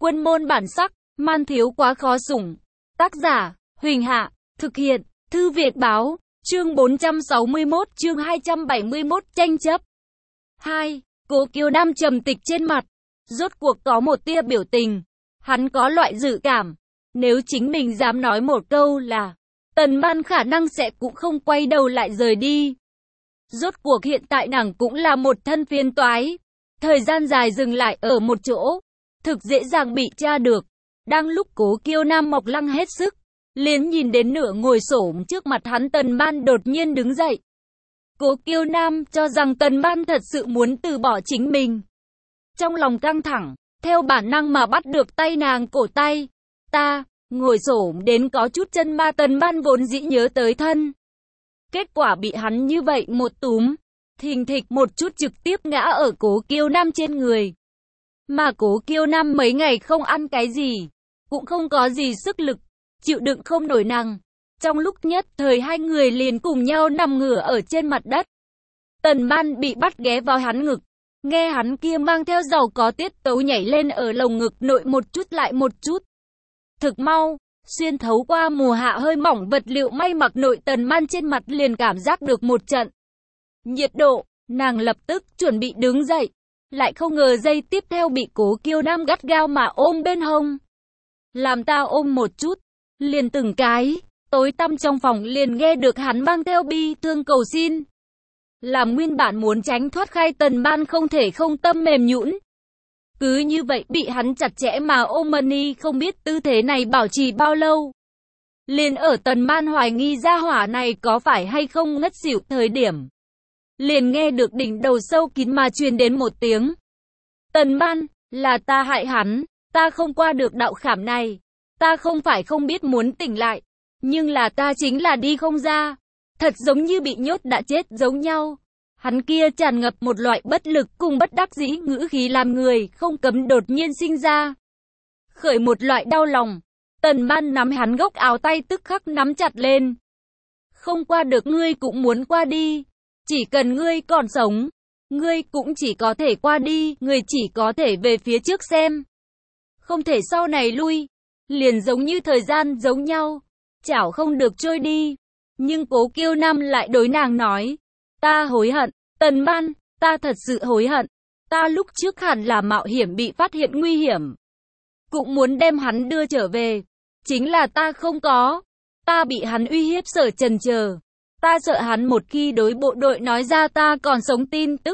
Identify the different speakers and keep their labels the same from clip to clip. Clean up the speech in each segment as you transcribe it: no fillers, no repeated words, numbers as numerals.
Speaker 1: Quân môn bản sắc, man thiếu quá khó sủng. Tác giả, Huỳnh Hạ, thực hiện, Thư Việt Báo, chương 461, chương 271, tranh chấp. 2. Cố Kiều Nam trầm tịch trên mặt, rốt cuộc có một tia biểu tình. Hắn có loại dự cảm, nếu chính mình dám nói một câu là Tần Ban khả năng sẽ cũng không quay đầu lại rời đi. Rốt cuộc hiện tại nàng cũng là một thân phiền toái. Thời gian dài dừng lại ở một chỗ, thực dễ dàng bị tra được. Đang lúc Cố Kiều Nam mọc lăng hết sức, liền nhìn đến nửa ngồi xổm trước mặt hắn Tần Ban đột nhiên đứng dậy. Cố Kiều Nam cho rằng Tần Ban thật sự muốn từ bỏ chính mình. Trong lòng căng thẳng, theo bản năng mà bắt được tay nàng cổ tay. Ta, ngồi xổm đến có chút chân ma Tần Ban vốn dĩ nhớ tới thân. Kết quả bị hắn như vậy một túm, thình thịch một chút trực tiếp ngã ở Cố Kiều Nam trên người. Mà Cố Kiều Nam mấy ngày không ăn cái gì, cũng không có gì sức lực, chịu đựng không nổi nàng. Trong lúc nhất thời hai người liền cùng nhau nằm ngửa ở trên mặt đất. Tần Ban bị bắt ghé vào hắn ngực, nghe hắn kia mang theo giàu có tiết tấu nhảy lên ở lồng ngực nội một chút lại một chút. Thực mau, xuyên thấu qua mùa hạ hơi mỏng vật liệu may mặc nội Tần Ban trên mặt liền cảm giác được một trận nhiệt độ, nàng lập tức chuẩn bị đứng dậy, lại không ngờ giây tiếp theo bị Cố Kiều Nam gắt gao mà ôm bên hông. Làm ta ôm một chút, liền từng cái, tối tăm trong phòng liền nghe được hắn mang theo bi thương cầu xin. Làm nguyên bản muốn tránh thoát khai Tần Ban không thể không tâm mềm nhũn. Cứ như vậy bị hắn chặt chẽ mà ôm mani không biết tư thế này bảo trì bao lâu. Liền ở Tần Ban hoài nghi gia hỏa này có phải hay không ngất xỉu thời điểm. Liền nghe được đỉnh đầu sâu kín mà truyền đến một tiếng. Tần Ban, là ta hại hắn, ta không qua được đạo khảm này. Ta không phải không biết muốn tỉnh lại, nhưng là ta chính là đi không ra. Thật giống như bị nhốt đã chết giống nhau. Hắn kia tràn ngập một loại bất lực cùng bất đắc dĩ ngữ khí làm người không cấm đột nhiên sinh ra. Khởi một loại đau lòng. Tần Ban nắm hắn góc áo tay tức khắc nắm chặt lên. Không qua được ngươi cũng muốn qua đi. Chỉ cần ngươi còn sống, ngươi cũng chỉ có thể qua đi, ngươi chỉ có thể về phía trước xem. Không thể sau này lui, liền giống như thời gian giống nhau, chảo không được trôi đi. Nhưng Cố Kiều Nam lại đối nàng nói, ta hối hận, Tần Ban, ta thật sự hối hận. Ta lúc trước hẳn là mạo hiểm bị phát hiện nguy hiểm, cũng muốn đem hắn đưa trở về. Chính là ta không có, ta bị hắn uy hiếp sở chần chờ. Ta sợ hắn một khi đối bộ đội nói ra ta còn sống tin tức,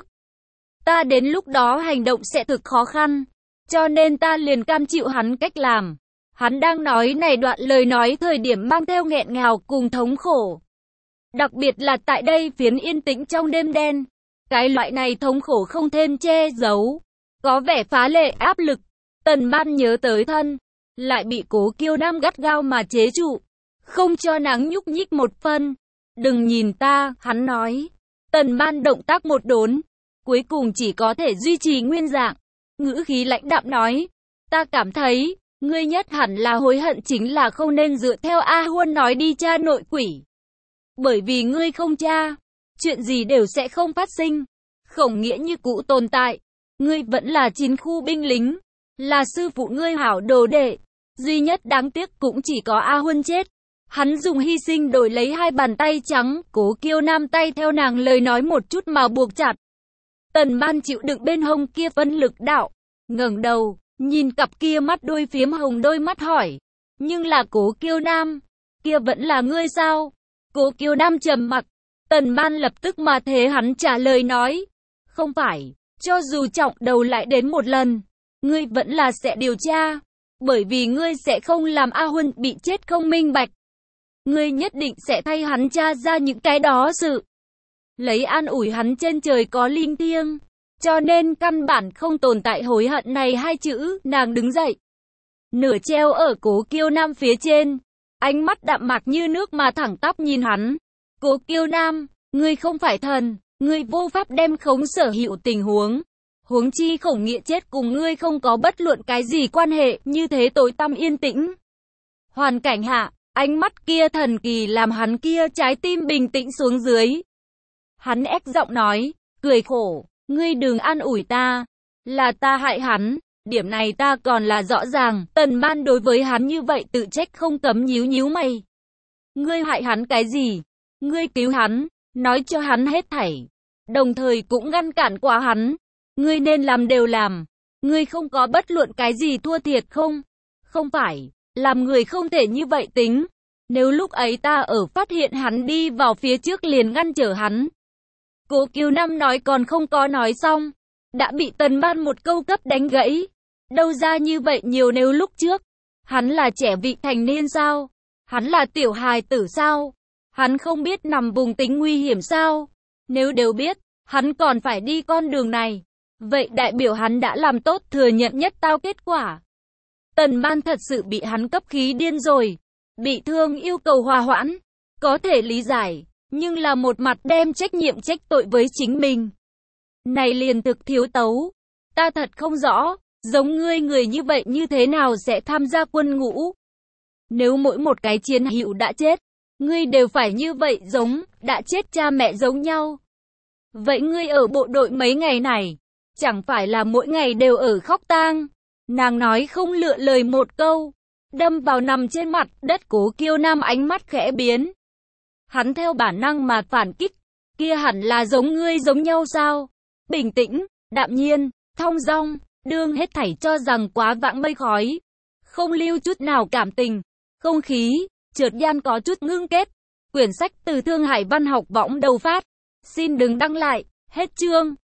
Speaker 1: ta đến lúc đó hành động sẽ thực khó khăn, cho nên ta liền cam chịu hắn cách làm. Hắn đang nói này đoạn lời nói thời điểm mang theo nghẹn ngào cùng thống khổ. Đặc biệt là tại đây phiến yên tĩnh trong đêm đen, cái loại này thống khổ không thêm che giấu, có vẻ phá lệ áp lực. Tần Ban nhớ tới thân, lại bị Cố Kiều Nam gắt gao mà chế trụ, không cho nàng nhúc nhích một phân. Đừng nhìn ta, hắn nói. Tần Ban động tác một đốn, cuối cùng chỉ có thể duy trì nguyên dạng, ngữ khí lãnh đạm nói, ta cảm thấy, ngươi nhất hẳn là hối hận chính là không nên dựa theo A Huân nói đi tra nội quỷ. Bởi vì ngươi không tra, chuyện gì đều sẽ không phát sinh. Khổng Nghĩa như cũ tồn tại, ngươi vẫn là chiến khu binh lính, là sư phụ ngươi hảo đồ đệ. Duy nhất đáng tiếc cũng chỉ có A Huân chết. Hắn dùng hy sinh đổi lấy hai bàn tay trắng. Cố Kiều Nam tay theo nàng lời nói một chút mà buộc chặt. Tần Ban chịu đựng bên hông kia phân lực đạo, ngẩng đầu, nhìn cặp kia mắt đôi phiếm hồng đôi mắt hỏi, nhưng là Cố Kiều Nam, kia vẫn là ngươi sao? Cố Kiều Nam trầm mặc. Tần Ban lập tức mà thế hắn trả lời nói, không phải, cho dù trọng đầu lại đến một lần, ngươi vẫn là sẽ điều tra, bởi vì ngươi sẽ không làm A Huân bị chết không minh bạch. Ngươi nhất định sẽ thay hắn tra ra những cái đó sự. Lấy an ủi hắn trên trời có linh thiêng. Cho nên căn bản không tồn tại hối hận này hai chữ. Nàng đứng dậy, nửa treo ở Cố Kiều Nam phía trên, ánh mắt đạm mạc như nước mà thẳng tắp nhìn hắn. Cố Kiều Nam, ngươi không phải thần, ngươi vô pháp đem khống sở hữu tình huống. Huống chi Khổng Nghĩa chết cùng ngươi không có bất luận cái gì quan hệ. Như thế tối tăm yên tĩnh hoàn cảnh hạ, ánh mắt kia thần kỳ làm hắn kia trái tim bình tĩnh xuống dưới. Hắn ép giọng nói, cười khổ, ngươi đừng an ủi ta, là ta hại hắn, Điểm này ta còn là rõ ràng. Tần Ban đối với hắn như vậy tự trách không cấm nhíu nhíu mày. Ngươi hại hắn cái gì? Ngươi cứu hắn, nói cho hắn hết thảy, đồng thời cũng ngăn cản qua hắn. Ngươi nên làm đều làm. Ngươi không có bất luận cái gì thua thiệt không? Không phải, làm người không thể như vậy tính. Nếu lúc ấy ta ở phát hiện hắn đi vào phía trước liền ngăn trở hắn. Cố Kiều Nam nói còn không có nói xong, đã bị Tần Ban một câu cấp đánh gãy. Đâu ra như vậy nhiều, nếu lúc trước, hắn là trẻ vị thành niên sao? Hắn là tiểu hài tử sao? Hắn không biết nằm vùng tính nguy hiểm sao? Nếu đều biết, hắn còn phải đi con đường này. Vậy đại biểu hắn đã làm tốt thừa nhận nhất tao kết quả. Tần Ban thật sự bị hắn cấp khí điên rồi. Bị thương yêu cầu hòa hoãn. Có thể lý giải. Nhưng là một mặt đem trách nhiệm trách tội với chính mình. Này liền thực thiếu tấu. Ta thật không rõ. Giống ngươi người như vậy như thế nào sẽ tham gia quân ngũ? Nếu mỗi một cái chiến hữu đã chết, ngươi đều phải như vậy giống đã chết cha mẹ giống nhau. Vậy ngươi ở bộ đội mấy ngày này, chẳng phải là mỗi ngày đều ở khóc tang? Nàng nói không lựa lời một câu, đâm vào nằm trên mặt đất. Cố Kiêu Nam ánh mắt khẽ biến. Hắn theo bản năng mà phản kích, kia hẳn là giống ngươi giống nhau sao? Bình tĩnh, đạm nhiên, thong dong, đương hết thảy cho rằng quá vãng mây khói, không lưu chút nào cảm tình. Không khí chợt gian có chút ngưng kết. Quyển sách từ Thương Hải Văn học võng đầu phát. Xin đừng đăng lại. Hết chương.